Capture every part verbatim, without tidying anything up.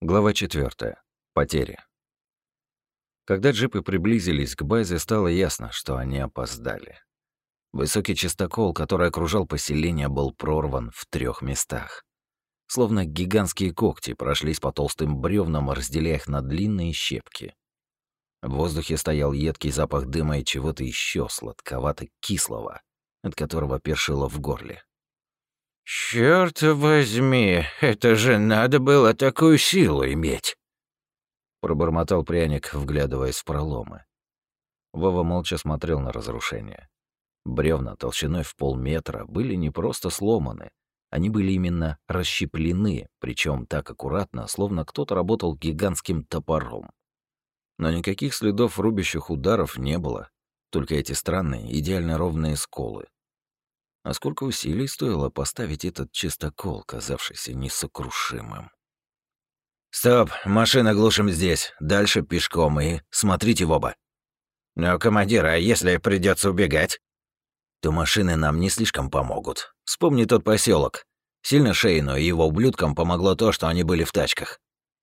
Глава четвёртая. Потери. Когда джипы приблизились к базе, стало ясно, что они опоздали. Высокий частокол, который окружал поселение, был прорван в трех местах. Словно гигантские когти прошлись по толстым бревнам, разделяя их на длинные щепки. В воздухе стоял едкий запах дыма и чего-то еще сладковато-кислого, от которого першило в горле. «Чёрт возьми, это же надо было такую силу иметь!» Пробормотал пряник, вглядываясь в проломы. Вова молча смотрел на разрушение. Бревна толщиной в полметра были не просто сломаны, они были именно расщеплены, причем так аккуратно, словно кто-то работал гигантским топором. Но никаких следов рубящих ударов не было, только эти странные, идеально ровные сколы. А сколько усилий стоило поставить этот чистокол, казавшийся несокрушимым. «Стоп, машина глушим здесь, дальше пешком и смотрите в оба». «Но, командир, а если придется убегать?» «То машины нам не слишком помогут. Вспомни тот поселок. Сильно Шейну и его ублюдкам помогло то, что они были в тачках».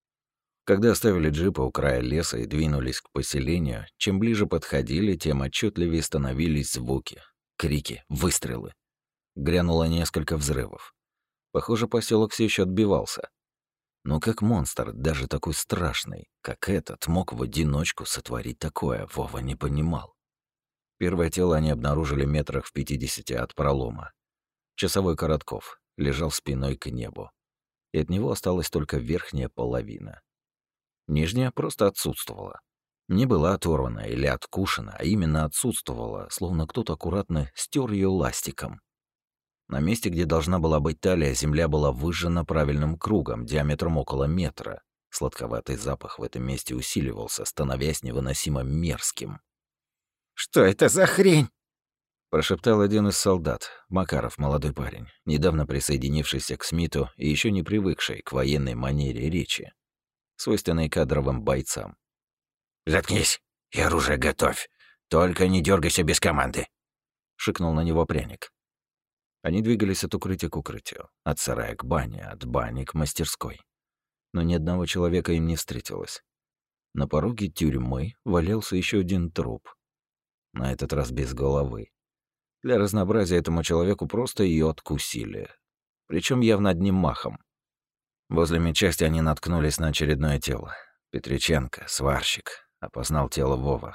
Когда оставили джипы у края леса и двинулись к поселению, чем ближе подходили, тем отчетливее становились звуки, крики, выстрелы. Грянуло несколько взрывов. Похоже, поселок все еще отбивался. Но как монстр, даже такой страшный, как этот, мог в одиночку сотворить такое, Вова не понимал. Первое тело они обнаружили метрах в пятидесяти от пролома. Часовой Коротков лежал спиной к небу. И от него осталась только верхняя половина. Нижняя просто отсутствовала. Не была оторвана или откушена, а именно отсутствовала, словно кто-то аккуратно стер ее ластиком. На месте, где должна была быть талия, земля была выжжена правильным кругом, диаметром около метра. Сладковатый запах в этом месте усиливался, становясь невыносимо мерзким. «Что это за хрень?» Прошептал один из солдат, Макаров, молодой парень, недавно присоединившийся к Смиту и еще не привыкший к военной манере речи, свойственной кадровым бойцам. «Заткнись и оружие готовь. Только не дергайся без команды», — шикнул на него пряник. Они двигались от укрытия к укрытию, от сарая к бане, от бани к мастерской. Но ни одного человека им не встретилось. На пороге тюрьмы валялся еще один труп. На этот раз без головы. Для разнообразия этому человеку просто ее откусили. Причем явно одним махом. Возле медчасти они наткнулись на очередное тело. Петриченко, сварщик, опознал тело Вова.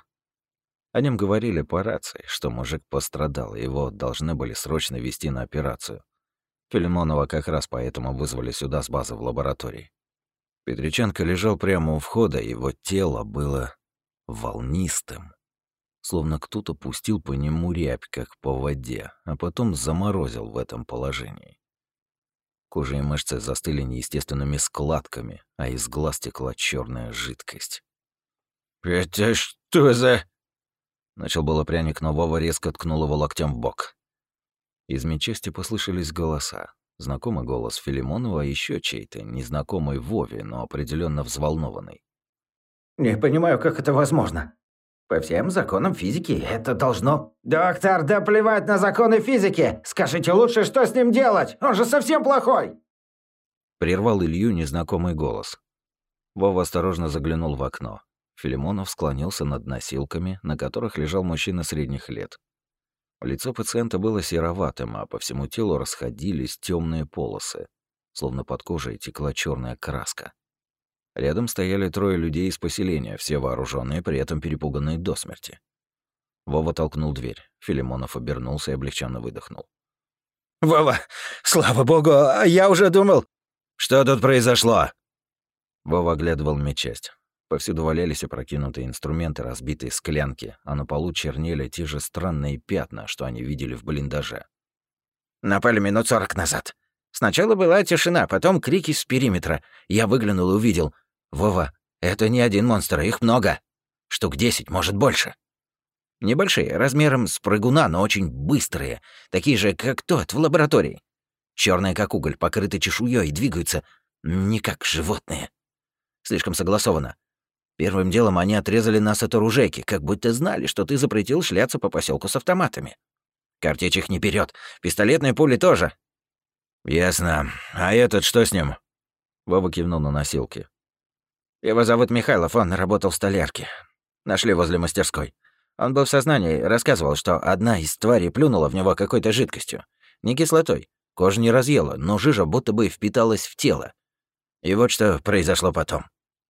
О нем говорили по рации, что мужик пострадал, и его должны были срочно везти на операцию. Филимонова как раз поэтому вызвали сюда с базы в лаборатории. Петриченко лежал прямо у входа, его тело было волнистым. Словно кто-то пустил по нему рябь, как по воде, а потом заморозил в этом положении. Кожа и мышцы застыли неестественными складками, а из глаз текла черная жидкость. «Это что за...» Начал было пряник, но Вова резко ткнул его локтем в бок. Из медчасти послышались голоса. Знакомый голос Филимонова, и еще чей-то, незнакомый Вове, но определенно взволнованный. «Не понимаю, как это возможно. По всем законам физики это должно...» «Доктор, да плевать на законы физики! Скажите лучше, что с ним делать? Он же совсем плохой!» Прервал Илью незнакомый голос. Вова осторожно заглянул в окно. Филимонов склонился над носилками, на которых лежал мужчина средних лет. Лицо пациента было сероватым, а по всему телу расходились темные полосы, словно под кожей текла черная краска. Рядом стояли трое людей из поселения, все вооруженные, при этом перепуганные до смерти. Вова толкнул дверь. Филимонов обернулся и облегченно выдохнул. «Вова, слава богу, а я уже думал...» «Что тут произошло?» Вова оглядывал медчасть. Повсюду валялись опрокинутые инструменты, разбитые склянки, а на полу чернели те же странные пятна, что они видели в блиндаже. «Напали минут сорок назад. Сначала была тишина, потом крики с периметра. Я выглянул и увидел. Вова, это не один монстр, их много. Штук десять, может, больше. Небольшие, размером с прыгуна, но очень быстрые. Такие же, как тот в лаборатории. Черные, как уголь, покрыты чешуей и двигаются не как животные. Слишком согласованно. Первым делом они отрезали нас от оружейки, как будто знали, что ты запретил шляться по поселку с автоматами. Картечь их не берет, пистолетные пули тоже. «Ясно. А этот что с ним?» Вова кивнул на носилки. Его зовут Михайлов, он работал в столярке. Нашли возле мастерской. Он был в сознании, рассказывал, что одна из тварей плюнула в него какой-то жидкостью. Не кислотой. Кожу не разъела, но жижа будто бы впиталась в тело. И вот что произошло потом.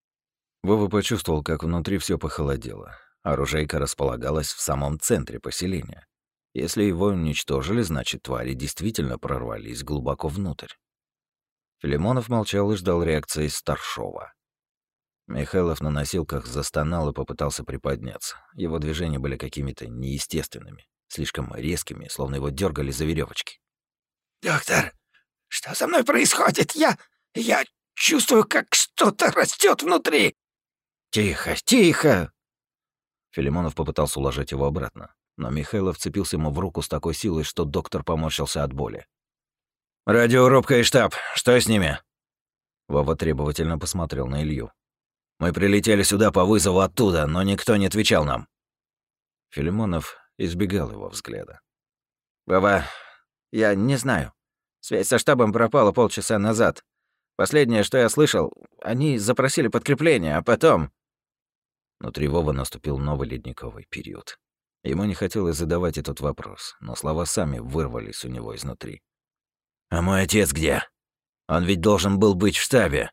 Вова почувствовал, как внутри все похолодело. Оружейка располагалась в самом центре поселения. Если его уничтожили, значит, твари действительно прорвались глубоко внутрь. Филимонов молчал и ждал реакции старшова. Михайлов на носилках застонал и попытался приподняться. Его движения были какими-то неестественными, слишком резкими, словно его дергали за веревочки. «Доктор, что со мной происходит? Я... я чувствую, как что-то растет внутри!» «Тихо, тихо!» Филимонов попытался уложить его обратно, но Михайлов вцепился ему в руку с такой силой, что доктор поморщился от боли. «Радиорубка и штаб, что с ними?» Вова требовательно посмотрел на Илью. «Мы прилетели сюда по вызову оттуда, но никто не отвечал нам». Филимонов избегал его взгляда. «Вова, я не знаю. Связь со штабом пропала полчаса назад. Последнее, что я слышал, они запросили подкрепление, а потом...» Внутри Вовы наступил новый ледниковый период. Ему не хотелось задавать этот вопрос, но слова сами вырвались у него изнутри. «А мой отец где? Он ведь должен был быть в штабе!»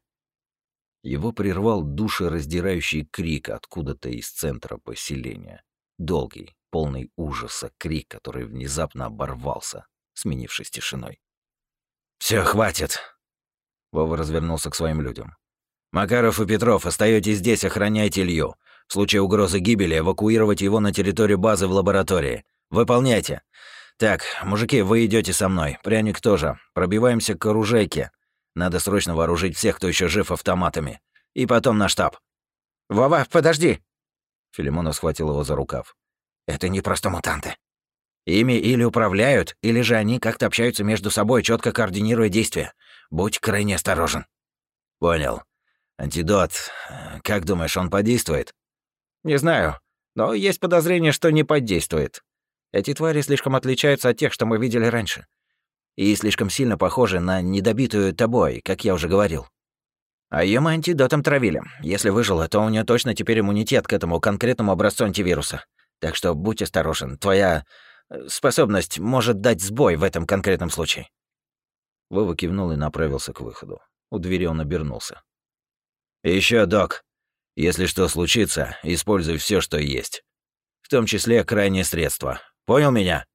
Его прервал душераздирающий крик откуда-то из центра поселения. Долгий, полный ужаса крик, который внезапно оборвался, сменившись тишиной. «Всё, хватит!» Вова развернулся к своим людям. «Макаров и Петров, остаётесь здесь, охраняйте Илью. В случае угрозы гибели эвакуировать его на территорию базы в лаборатории. Выполняйте. Так, мужики, вы идёте со мной. Пряник тоже. Пробиваемся к оружейке. Надо срочно вооружить всех, кто ещё жив, автоматами. И потом на штаб». «Вова, подожди!» Филимонов схватил его за рукав. «Это не просто мутанты. Ими или управляют, или же они как-то общаются между собой, чётко координируя действия. Будь крайне осторожен». «Понял. Антидот. Как думаешь, он подействует?» Не знаю, но есть подозрение, что не подействует. Эти твари слишком отличаются от тех, что мы видели раньше. И слишком сильно похожи на недобитую тобой, как я уже говорил. А её мы антидотом травили. Если выжила, то у неё точно теперь иммунитет к этому конкретному образцу антивируса. Так что будь осторожен. Твоя способность может дать сбой в этом конкретном случае». Вова кивнул и направился к выходу. У двери он обернулся. «И ещё, док, если что случится, используй всё, что есть. В том числе крайние средства. Понял меня?»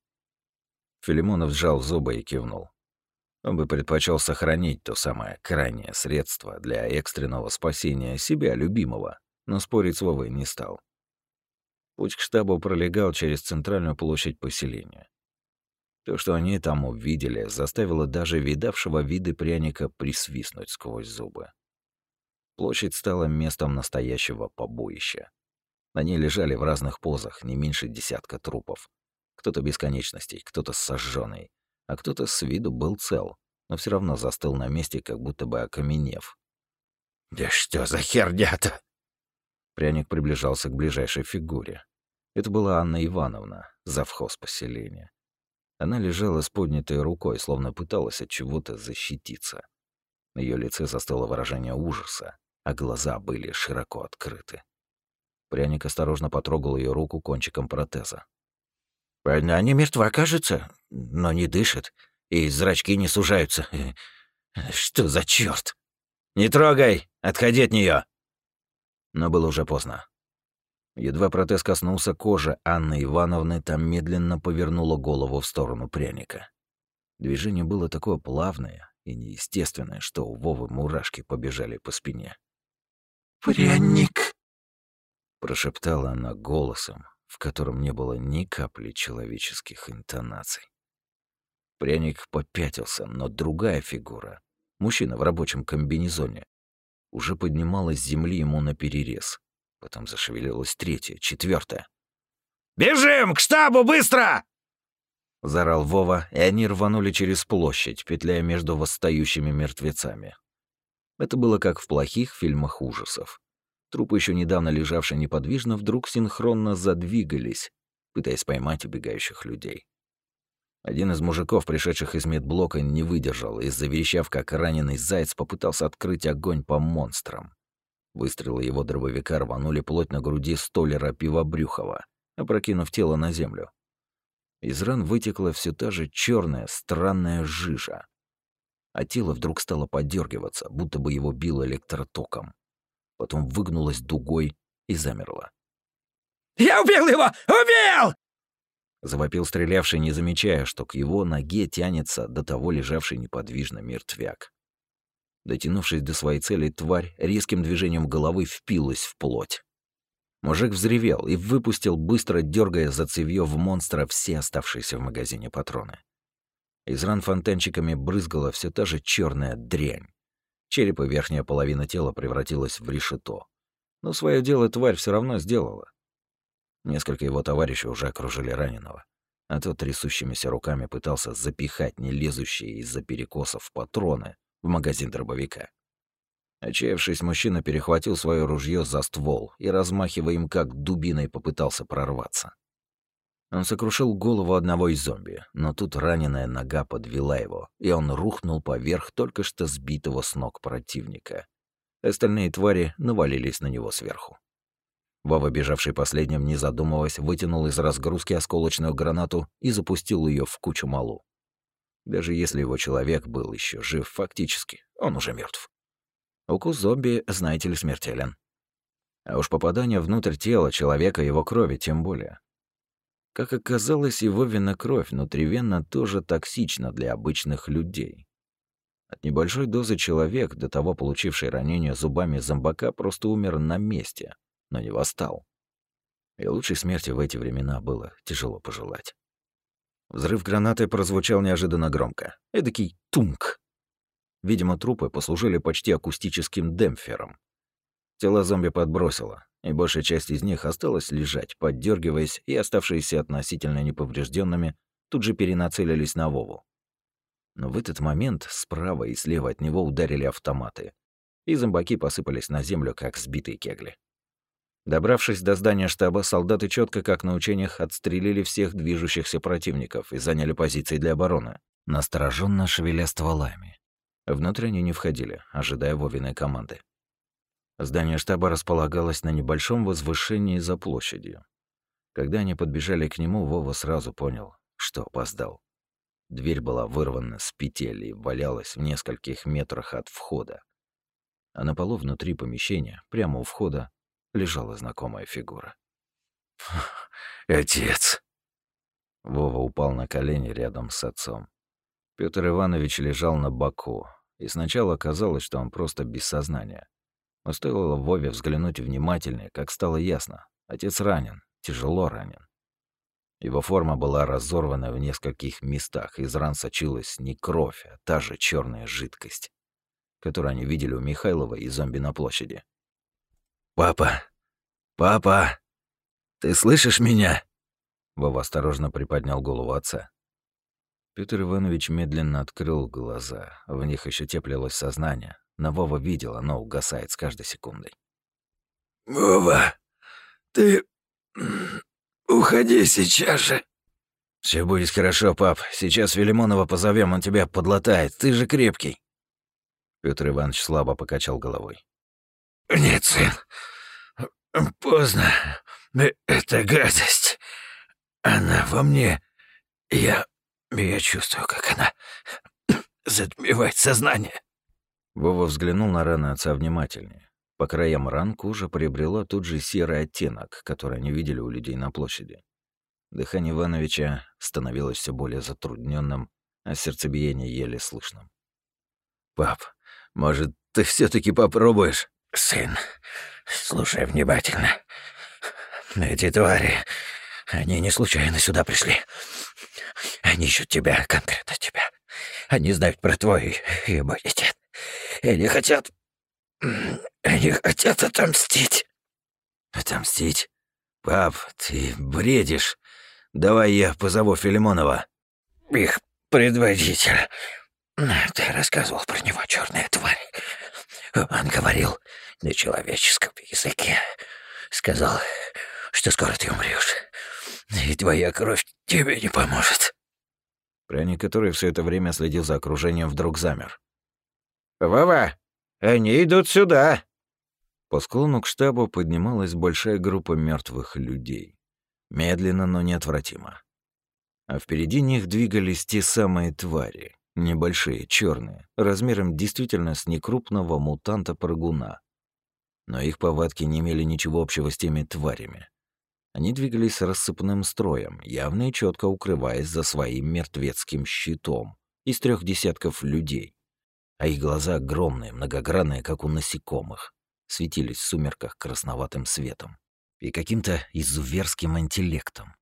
Филимонов сжал зубы и кивнул. Он бы предпочел сохранить то самое крайнее средство для экстренного спасения себя любимого, но спорить с Вовой не стал. Путь к штабу пролегал через центральную площадь поселения. То, что они там увидели, заставило даже видавшего виды пряника присвистнуть сквозь зубы. Площадь стала местом настоящего побоища. На ней лежали в разных позах не меньше десятка трупов. Кто-то без конечностей, кто-то сожженный, а кто-то с виду был цел, но все равно застыл на месте, как будто бы окаменев. «Да что за херня-то?» Пряник приближался к ближайшей фигуре. Это была Анна Ивановна, завхоз поселения. Она лежала с поднятой рукой, словно пыталась от чего-то защититься. На её лице застыло выражение ужаса, а глаза были широко открыты. Пряник осторожно потрогал её руку кончиком протеза. «Она не мертва, кажется, но не дышит, и зрачки не сужаются. Что за чёрт? Не трогай! Отходи от неё!» Но было уже поздно. Едва протез коснулся кожи Анны Ивановны, там медленно повернула голову в сторону пряника. Движение было такое плавное и неестественное, что у Вовы мурашки побежали по спине. «Пряник!» — прошептала она голосом, в котором не было ни капли человеческих интонаций. Пряник попятился, но другая фигура, мужчина в рабочем комбинезоне, уже поднималась с земли ему наперерез. Потом зашевелилась третья, четвертая. «Бежим! К штабу, быстро!» — заорал Вова, и они рванули через площадь, петляя между восстающими мертвецами. Это было как в плохих фильмах ужасов. Трупы, еще недавно лежавшие неподвижно, вдруг синхронно задвигались, пытаясь поймать убегающих людей. Один из мужиков, пришедших из медблока, не выдержал и, заверещав как раненый заяц, попытался открыть огонь по монстрам. Выстрелы его дробовика рванули плоть на груди столяра Пивобрюхова, опрокинув тело на землю. Из ран вытекла все та же черная, странная жижа. А тело вдруг стало подергиваться, будто бы его било электротоком. Потом выгнулось дугой и замерло. «Я убил его! Убил!» Завопил стрелявший, не замечая, что к его ноге тянется до того лежавший неподвижно мертвяк. Дотянувшись до своей цели, тварь резким движением головы впилась в плоть. Мужик взревел и выпустил, быстро дергая за цевьё в монстра все оставшиеся в магазине патроны. Из ран фонтанчиками брызгала все та же черная дрянь. Череп и верхняя половина тела превратилась в решето. Но свое дело тварь все равно сделала. Несколько его товарищей уже окружили раненого, а тот трясущимися руками пытался запихать не лезущие из-за перекосов патроны в магазин дробовика. Отчаявшись, мужчина перехватил свое ружье за ствол и, размахивая им как дубиной, попытался прорваться. Он сокрушил голову одного из зомби, но тут раненая нога подвела его, и он рухнул поверх только что сбитого с ног противника. Остальные твари навалились на него сверху. Вова, бежавший последним, не задумываясь, вытянул из разгрузки осколочную гранату и запустил ее в кучу малу. Даже если его человек был еще жив фактически, он уже мертв. Укус зомби, знаете ли, смертелен. А уж попадание внутрь тела человека, его крови тем более. Как оказалось, и Вовина кровь внутривенно тоже токсична для обычных людей. От небольшой дозы человек, до того получивший ранение зубами зомбака, просто умер на месте, но не восстал. И лучшей смерти в эти времена было тяжело пожелать. Взрыв гранаты прозвучал неожиданно громко. Эдакий тумк. Видимо, трупы послужили почти акустическим демпфером. Тела зомби подбросило, и большая часть из них осталась лежать, поддергиваясь, и оставшиеся относительно неповрежденными тут же перенацелились на Вову. Но в этот момент справа и слева от него ударили автоматы, и зомбаки посыпались на землю, как сбитые кегли. Добравшись до здания штаба, солдаты четко, как на учениях, отстрелили всех движущихся противников и заняли позиции для обороны, настороженно шевеля стволами. Внутрь они не входили, ожидая Вовиной команды. Здание штаба располагалось на небольшом возвышении за площадью. Когда они подбежали к нему, Вова сразу понял, что опоздал. Дверь была вырвана с петель и валялась в нескольких метрах от входа. А на полу внутри помещения, прямо у входа, лежала знакомая фигура. «Отец!» Вова упал на колени рядом с отцом. Пётр Иванович лежал на боку, и сначала казалось, что он просто без сознания. Но стоило Вове взглянуть внимательнее, как стало ясно. Отец ранен, тяжело ранен. Его форма была разорвана в нескольких местах, из ран сочилась не кровь, а та же черная жидкость, которую они видели у Михайлова и зомби на площади. «Папа! Папа! Ты слышишь меня?» Вова осторожно приподнял голову отца. Пётр Иванович медленно открыл глаза. В них еще теплилось сознание, но Вова видел, оно угасает с каждой секундой. «Вова, ты уходи сейчас же». Все будет хорошо, пап. Сейчас Филимонова позовем, он тебя подлатает. Ты же крепкий». Пётр Иванович слабо покачал головой. «Нет, сын, поздно. Это гадость. Она во мне. Я... я чувствую, как она затмевает сознание». Вова взглянул на раны отца внимательнее. По краям ран кожа приобрела тот же серый оттенок, который они видели у людей на площади. Дыхание Ивановича становилось все более затрудненным, а сердцебиение еле слышным. «Пап, может, ты все таки попробуешь?» «Сын, слушай внимательно. Эти твари, они не случайно сюда пришли. Они ищут тебя, конкретно тебя. Они знают про твой иммунитет. И они хотят... Они хотят отомстить». «Отомстить? Пап, ты бредишь. Давай я позову Филимонова». «Их предводитель. Ты рассказывал про него, черная тварь. Он говорил на человеческом языке. Сказал, что скоро ты умрешь, и твоя кровь тебе не поможет». Пряник, который все это время следил за окружением, вдруг замер. «Вова, они идут сюда!» По склону к штабу поднималась большая группа мертвых людей. Медленно, но неотвратимо. А впереди них двигались те самые твари. Небольшие, черные, размером действительно с некрупного мутанта-прыгуна. Но их повадки не имели ничего общего с теми тварями. Они двигались рассыпным строем, явно и четко укрываясь за своим мертвецким щитом из трех десятков людей. А их глаза огромные, многогранные, как у насекомых, светились в сумерках красноватым светом и каким-то изуверским интеллектом.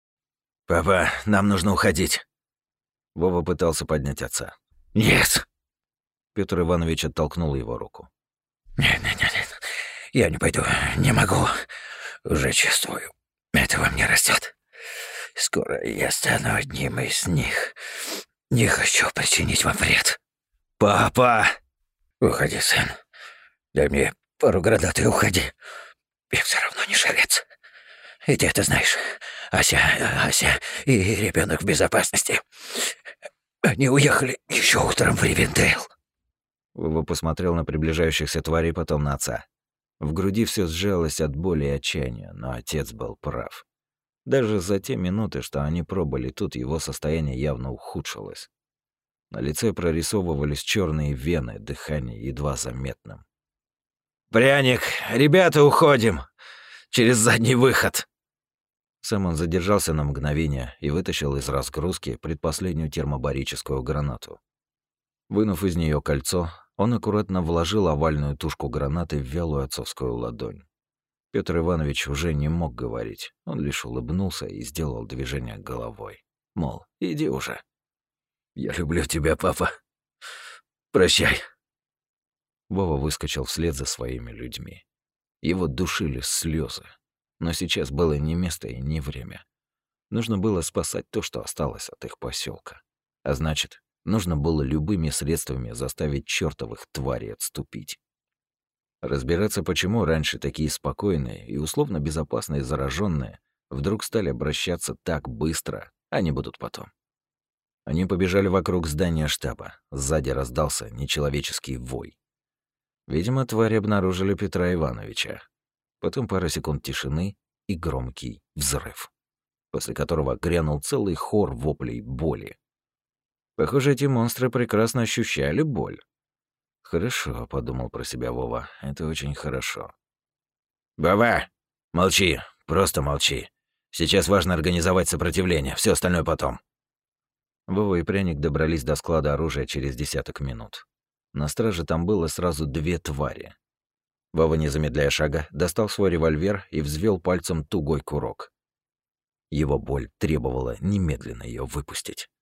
«Папа, нам нужно уходить». Вова пытался поднять отца. «Нет!» Петр Иванович оттолкнул его руку. «Нет, нет, нет, нет. Я не пойду, не могу. Уже чувствую, это во мне растет. Скоро я стану одним из них. Не хочу причинить вам вред». «Папа!» «Уходи, сын. Дай мне пару гранат и уходи. Я все равно не жилец. И ты это знаешь. Ася, Ася и ребенок в безопасности. Они уехали еще утром в Ривендейл». Вова посмотрел на приближающихся тварей, потом на отца. В груди все сжалось от боли и отчаяния, но отец был прав. Даже за те минуты, что они пробыли тут, его состояние явно ухудшилось. На лице прорисовывались черные вены, дыхание едва заметным. «Пряник, ребята, уходим! Через задний выход!» Сам он задержался на мгновение и вытащил из разгрузки предпоследнюю термобарическую гранату. Вынув из нее кольцо, он аккуратно вложил овальную тушку гранаты в вялую отцовскую ладонь. Петр Иванович уже не мог говорить, он лишь улыбнулся и сделал движение головой. Мол, иди уже. «Я люблю тебя, папа. Прощай». Вова выскочил вслед за своими людьми. Его душили слезы, но сейчас было не место и не время. Нужно было спасать то, что осталось от их поселка. А значит, нужно было любыми средствами заставить чертовых тварей отступить. Разбираться, почему раньше такие спокойные и условно безопасные зараженные вдруг стали обращаться так быстро, они будут потом. Они побежали вокруг здания штаба. Сзади раздался нечеловеческий вой. Видимо, твари обнаружили Петра Ивановича. Потом пара секунд тишины и громкий взрыв, после которого грянул целый хор воплей боли. Похоже, эти монстры прекрасно ощущали боль. «Хорошо», — подумал про себя Вова, — «это очень хорошо». «Вова, молчи, просто молчи. Сейчас важно организовать сопротивление, все остальное потом». Вова и Пряник добрались до склада оружия через десяток минут. На страже там было сразу две твари. Вова, не замедляя шага, достал свой револьвер и взвел пальцем тугой курок. Его боль требовала немедленно ее выпустить.